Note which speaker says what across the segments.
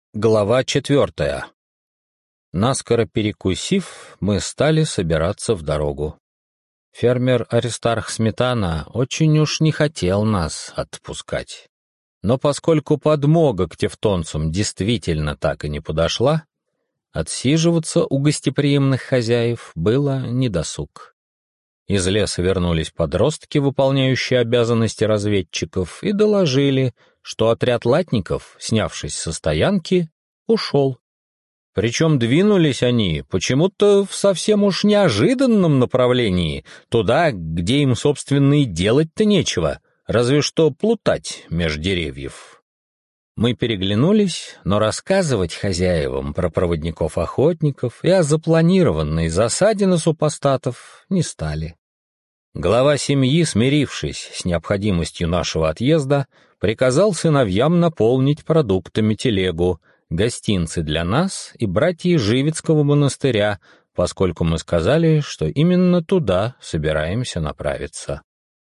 Speaker 1: Глава 4. Наскоро перекусив, мы стали собираться в дорогу. Фермер Аристарх Сметана очень уж не хотел нас отпускать. Но поскольку подмога к тевтонцам действительно так и не подошла, отсиживаться у гостеприимных хозяев было недосуг. Из леса вернулись подростки, выполняющие обязанности разведчиков, и доложили, что отряд латников, снявшись со стоянки, ушел. Причем двинулись они почему-то в совсем уж неожиданном направлении, туда, где им, собственно, и делать-то нечего, разве что плутать меж деревьев. Мы переглянулись, но рассказывать хозяевам про проводников-охотников и о запланированной засаде на супостатов не стали. Глава семьи, смирившись с необходимостью нашего отъезда, приказал сыновьям наполнить продуктами телегу, гостинцы для нас и братьев Живицкого монастыря, поскольку мы сказали, что именно туда собираемся направиться.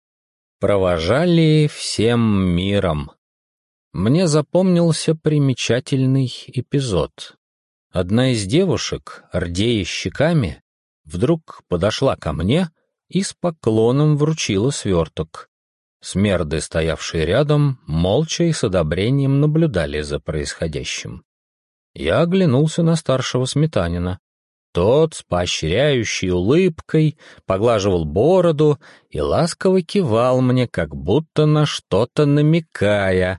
Speaker 1: Провожали всем миром. Мне запомнился примечательный эпизод. Одна из девушек, рдея щеками, вдруг подошла ко мне и с поклоном вручила сверток. Смерды, стоявшие рядом, молча и с одобрением наблюдали за происходящим. Я оглянулся на старшего Сметанина. Тот с поощряющей улыбкой поглаживал бороду и ласково кивал мне, как будто на что-то намекая.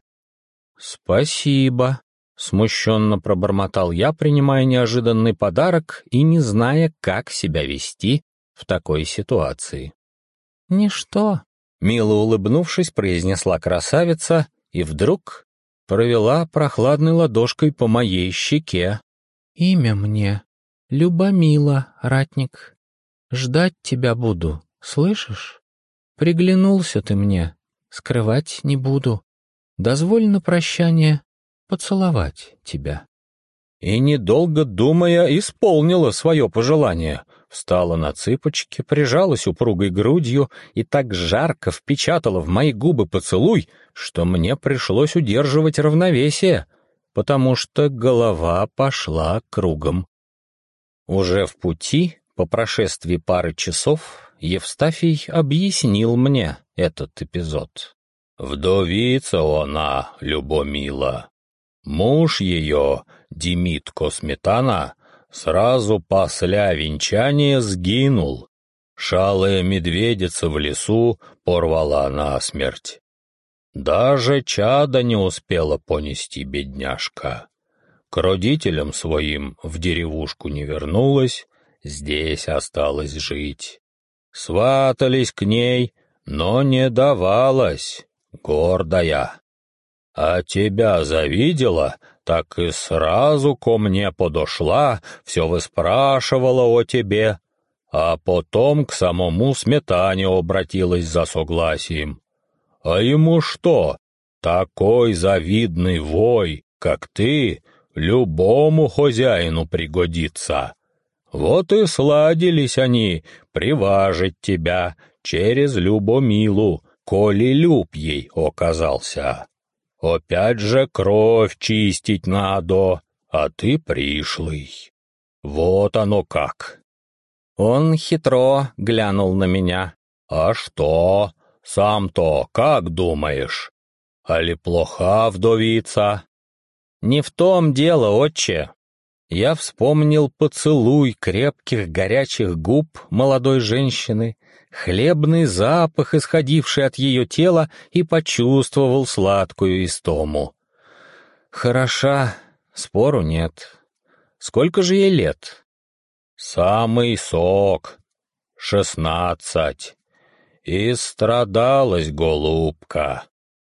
Speaker 1: «Спасибо», — смущенно пробормотал я, принимая неожиданный подарок и не зная, как себя вести в такой ситуации. «Ничто», — мило улыбнувшись, произнесла красавица и вдруг провела прохладной ладошкой по моей щеке. «Имя мне Любомила, ратник. Ждать тебя буду, слышишь? Приглянулся ты мне, скрывать не буду. Дозволь на прощание поцеловать тебя». И, недолго думая, исполнила свое пожелание. Встала на цыпочки, прижалась упругой грудью и так жарко впечатала в мои губы поцелуй, что мне пришлось удерживать равновесие, потому что голова пошла кругом. Уже в пути, по прошествии пары часов, Евстафий объяснил мне этот эпизод. «Вдовица она, Любомила. Муж ее, Демитко Сметана, сразу после венчания сгинул. Шалая медведица в лесу порвала насмерть. Даже чада не успела понести бедняжка. К родителям своим в деревушку не вернулась, здесь осталась жить. Сватались к ней, но не давалась, гордая. А тебя завидела, так и сразу ко мне подошла, все выспрашивала о тебе, а потом к самому Сметане обратилась за согласием. А ему что, такой завидный вой, как ты, любому хозяину пригодится. Вот и сладились они приважить тебя через Любомилу, коли люб ей оказался. Опять же кровь чистить надо, а ты пришлый. Вот оно как». Он хитро глянул на меня. «А что, сам-то как думаешь? Али плоха вдовица?» «Не в том дело, отче». Я вспомнил поцелуй крепких горячих губ молодой женщины, хлебный запах, исходивший от ее тела, и почувствовал сладкую истому. Хороша, спору нет. Сколько же ей лет? Самый сок, 16. И страдалась голубка.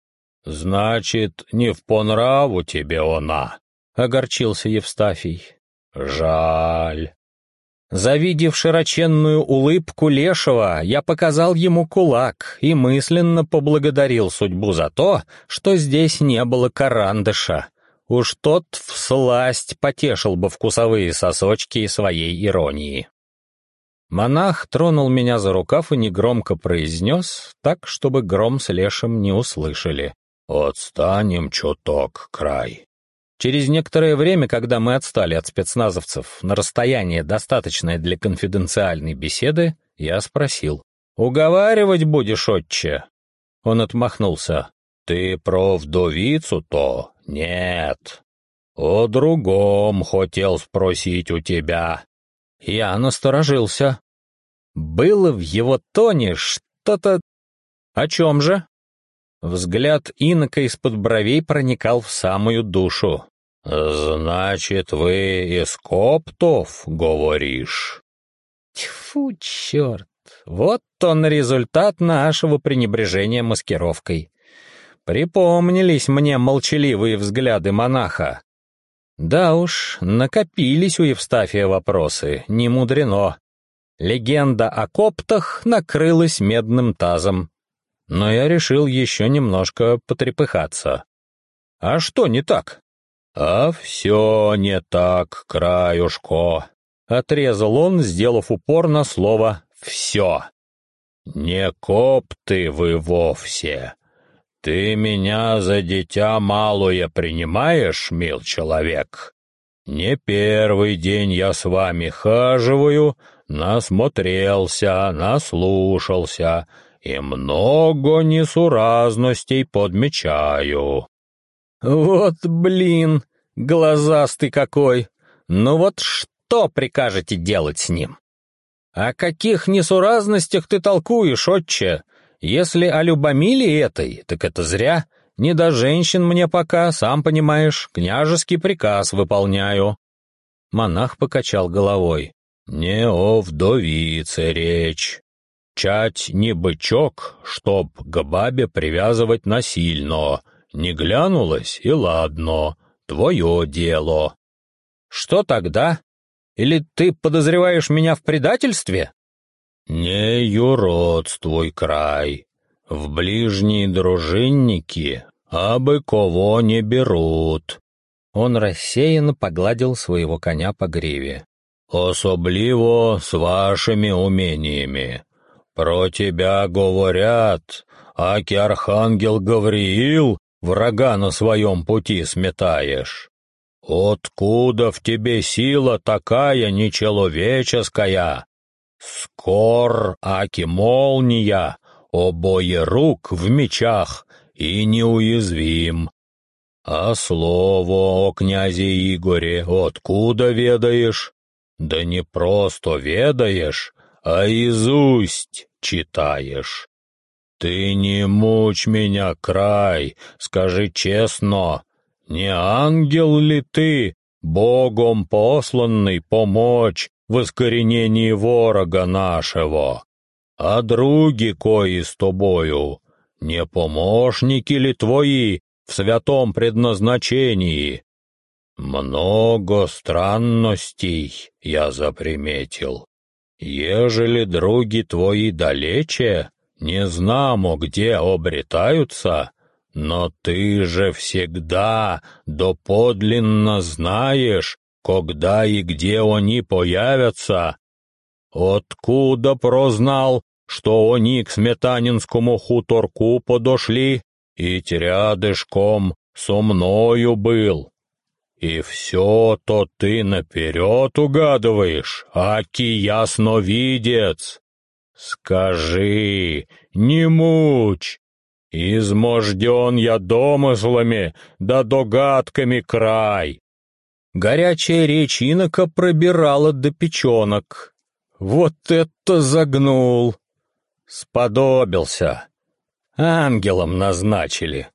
Speaker 1: Значит, не в понраву тебе она, — огорчился Евстафий. Жаль. Завидев широченную улыбку Лешего, я показал ему кулак и мысленно поблагодарил судьбу за то, что здесь не было карандыша. Уж тот всласть потешил бы вкусовые сосочки своей иронии. Монах тронул меня за рукав и негромко произнес, так, чтобы Гром с Лешем не услышали. «Отстанем чуток, край. Через некоторое время, когда мы отстали от спецназовцев на расстояние, достаточное для конфиденциальной беседы, я спросил: «Уговаривать будешь, отче?» Он отмахнулся: «Ты про вдовицу-то? Нет. О другом хотел спросить у тебя». Я насторожился. Было в его тоне что-то... О чем же? Взгляд инока из-под бровей проникал в самую душу. «Значит, вы из коптов, говоришь?» Тьфу, черт! Вот он результат нашего пренебрежения маскировкой. Припомнились мне молчаливые взгляды монаха. Да уж, накопились у Евстафия вопросы, не мудрено. Легенда о коптах накрылась медным тазом. Но я решил еще немножко потрепыхаться. А что не так? А все не так, краюшко, отрезал он, сделав упор на слово «все». Не копты вы вовсе. Ты меня за дитя малое принимаешь, мил человек? Не первый день я с вами хаживаю, насмотрелся, наслушался и много несуразностей подмечаю. Вот блин, глазастый какой! Ну вот что прикажете делать с ним? О каких несуразностях ты толкуешь, отче? Если о любомиле этой, так это зря. Не до женщин мне пока, сам понимаешь, княжеский приказ выполняю. Монах покачал головой. Не о вдовице речь. Чать не бычок, чтоб к бабе привязывать насильно. Не глянулась, и ладно, твое дело. Что тогда? Или ты подозреваешь меня в предательстве? Не юродствуй, край. В ближние дружинники абы кого не берут. Он рассеянно погладил своего коня по гриве. Особливо с вашими умениями. Про тебя говорят, аки архангел Гавриил врага на своем пути сметаешь. Откуда в тебе сила такая нечеловеческая? Скор, аки молния, обои рук в мечах и неуязвим. А слово о князе Игоре откуда ведаешь? Да не просто ведаешь, а изусть читаешь. Ты не мучь меня, край, скажи честно, не ангел ли ты, Богом посланный помочь в искоренении ворога нашего? А други кои с тобою, не помощники ли твои в святом предназначении? Много странностей я заприметил. Ежели други твои далече, не знамо где обретаются, но ты же всегда доподлинно знаешь, когда и где они появятся. Откуда прознал, что они к сметанинскому хуторку подошли, и рядышком со мною был? И все то ты наперед угадываешь, аки ясновидец. Скажи, не мучь, изможден я домыслами да догадками край. Горячая речь инока пробирала до печенок. Вот это загнул! Сподобился. Ангелом назначили.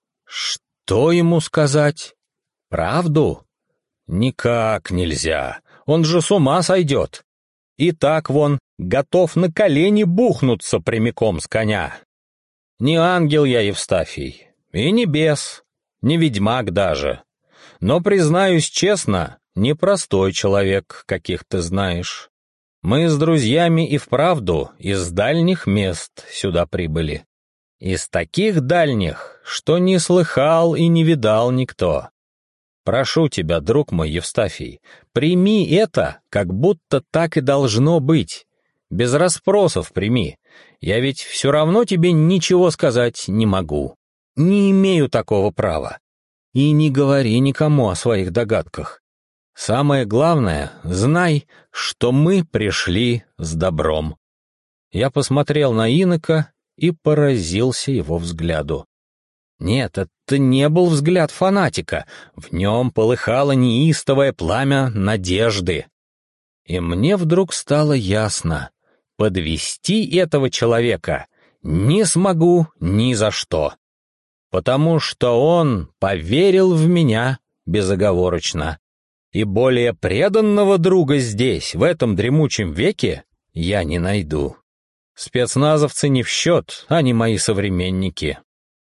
Speaker 1: Что ему сказать? Правду? Никак нельзя, он же с ума сойдет. И так вон, готов на колени бухнуться прямиком с коня. Не ангел я, Евстафий, и не бес, не ведьмак даже. Но, признаюсь честно, непростой человек, каких ты знаешь. Мы с друзьями и вправду из дальних мест сюда прибыли. Из таких дальних, что не слыхал и не видал никто. Прошу тебя, друг мой Евстафий, прими это, как будто так и должно быть. Без расспросов прими. Я ведь все равно тебе ничего сказать не могу. Не имею такого права. и не говори никому о своих догадках. Самое главное, знай, что мы пришли с добром». Я посмотрел на инока и поразился его взгляду. Нет, это не был взгляд фанатика, в нем полыхало неистовое пламя надежды. И мне вдруг стало ясно, подвести этого человека не смогу ни за что, потому что он поверил в меня безоговорочно, и более преданного друга здесь, в этом дремучем веке, я не найду. Спецназовцы не в счет, они мои современники.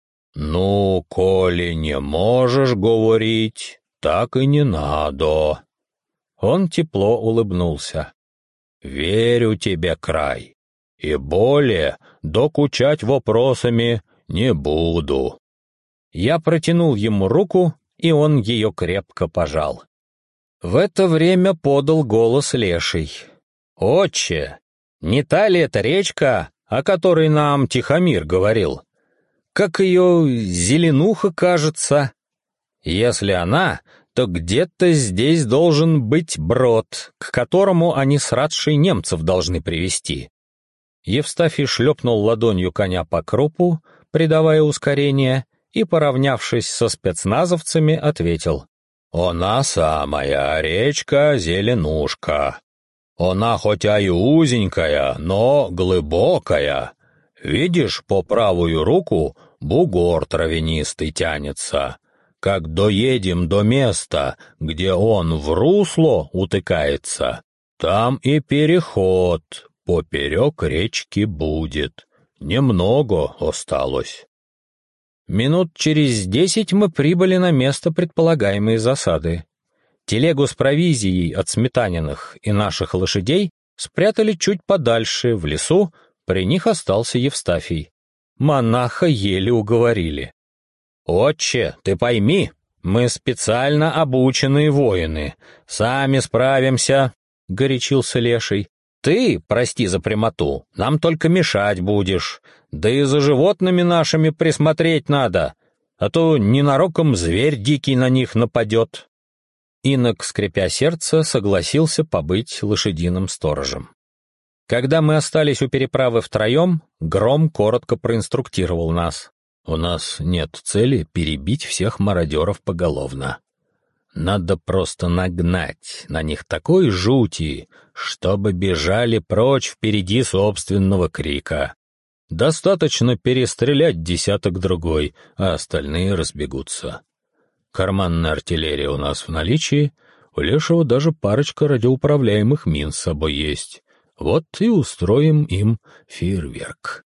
Speaker 1: «Ну, коли не можешь говорить, так и не надо». Он тепло улыбнулся. «Верю тебе, край, и более докучать вопросами не буду». Я протянул ему руку, и он ее крепко пожал. В это время подал голос леший. «Отче, не та ли это речка, о которой нам Тихомир говорил? Как ее Зеленуха, кажется. Если она, то где-то здесь должен быть брод, к которому они с Радшей немцев должны привести». Евстафий шлепнул ладонью коня по крупу, придавая ускорение, и, поравнявшись со спецназовцами, ответил: «Она самая речка Зеленушка. Она хотя и узенькая, но глубокая. Видишь, по правую руку бугор травянистый тянется. Как доедем до места, где он в русло утыкается, там и переход поперек речки будет. Немного осталось». Минут через 10 мы прибыли на место предполагаемой засады. Телегу с провизией от Сметаниных и наших лошадей спрятали чуть подальше, в лесу, при них остался Евстафий. Монаха еле уговорили. «Отче, ты пойми, мы специально обученные воины, сами справимся», — горячился леший. «Ты, прости за прямоту, нам только мешать будешь, да и за животными нашими присмотреть надо, а то ненароком зверь дикий на них нападет». Инок, скрипя сердце, согласился побыть лошадиным сторожем. Когда мы остались у переправы втроем, Гром коротко проинструктировал нас. «У нас нет цели перебить всех мародеров поголовно. Надо просто нагнать на них такой жути, чтобы бежали прочь впереди собственного крика. Достаточно перестрелять десяток-другой, а остальные разбегутся. Карманная артиллерия у нас в наличии, у Лешего даже парочка радиоуправляемых мин с собой есть. Вот и устроим им фейерверк».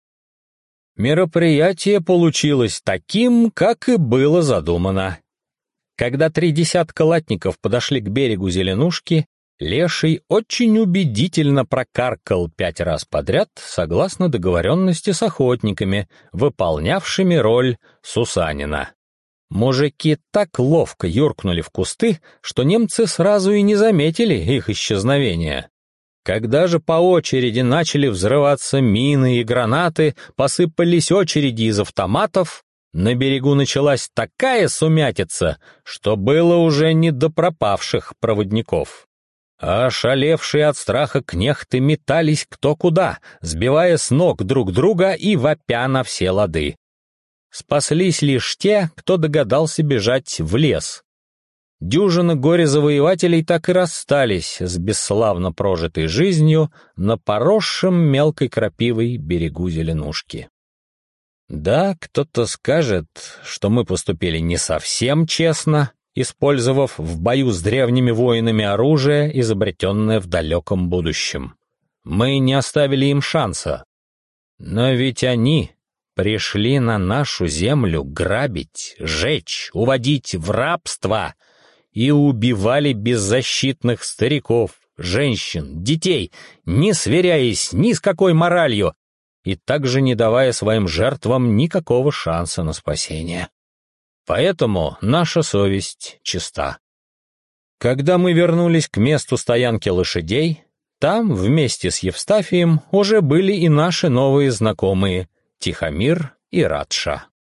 Speaker 1: Мероприятие получилось таким, как и было задумано. Когда 3 десятка латников подошли к берегу Зеленушки, леший очень убедительно прокаркал 5 раз подряд, согласно договоренности с охотниками, выполнявшими роль Сусанина. Мужики так ловко юркнули в кусты, что немцы сразу и не заметили их исчезновения. Когда же по очереди начали взрываться мины и гранаты, посыпались очереди из автоматов, на берегу началась такая сумятица, что было уже не до пропавших проводников. Ошалевшие от страха кнехты метались кто куда, сбивая с ног друг друга и вопя на все лады. Спаслись лишь те, кто догадался бежать в лес. Дюжина горе-завоевателей так и расстались с бесславно прожитой жизнью на поросшем мелкой крапивой берегу Зеленушки. Да, кто-то скажет, что мы поступили не совсем честно, использовав в бою с древними воинами оружие, изобретенное в далеком будущем. Мы не оставили им шанса. Но ведь они пришли на нашу землю грабить, жечь, уводить в рабство и убивали беззащитных стариков, женщин, детей, не сверяясь ни с какой моралью, и также не давая своим жертвам никакого шанса на спасение. Поэтому наша совесть чиста. Когда мы вернулись к месту стоянки лошадей, там вместе с Евстафием уже были и наши новые знакомые Тихомир и Радша.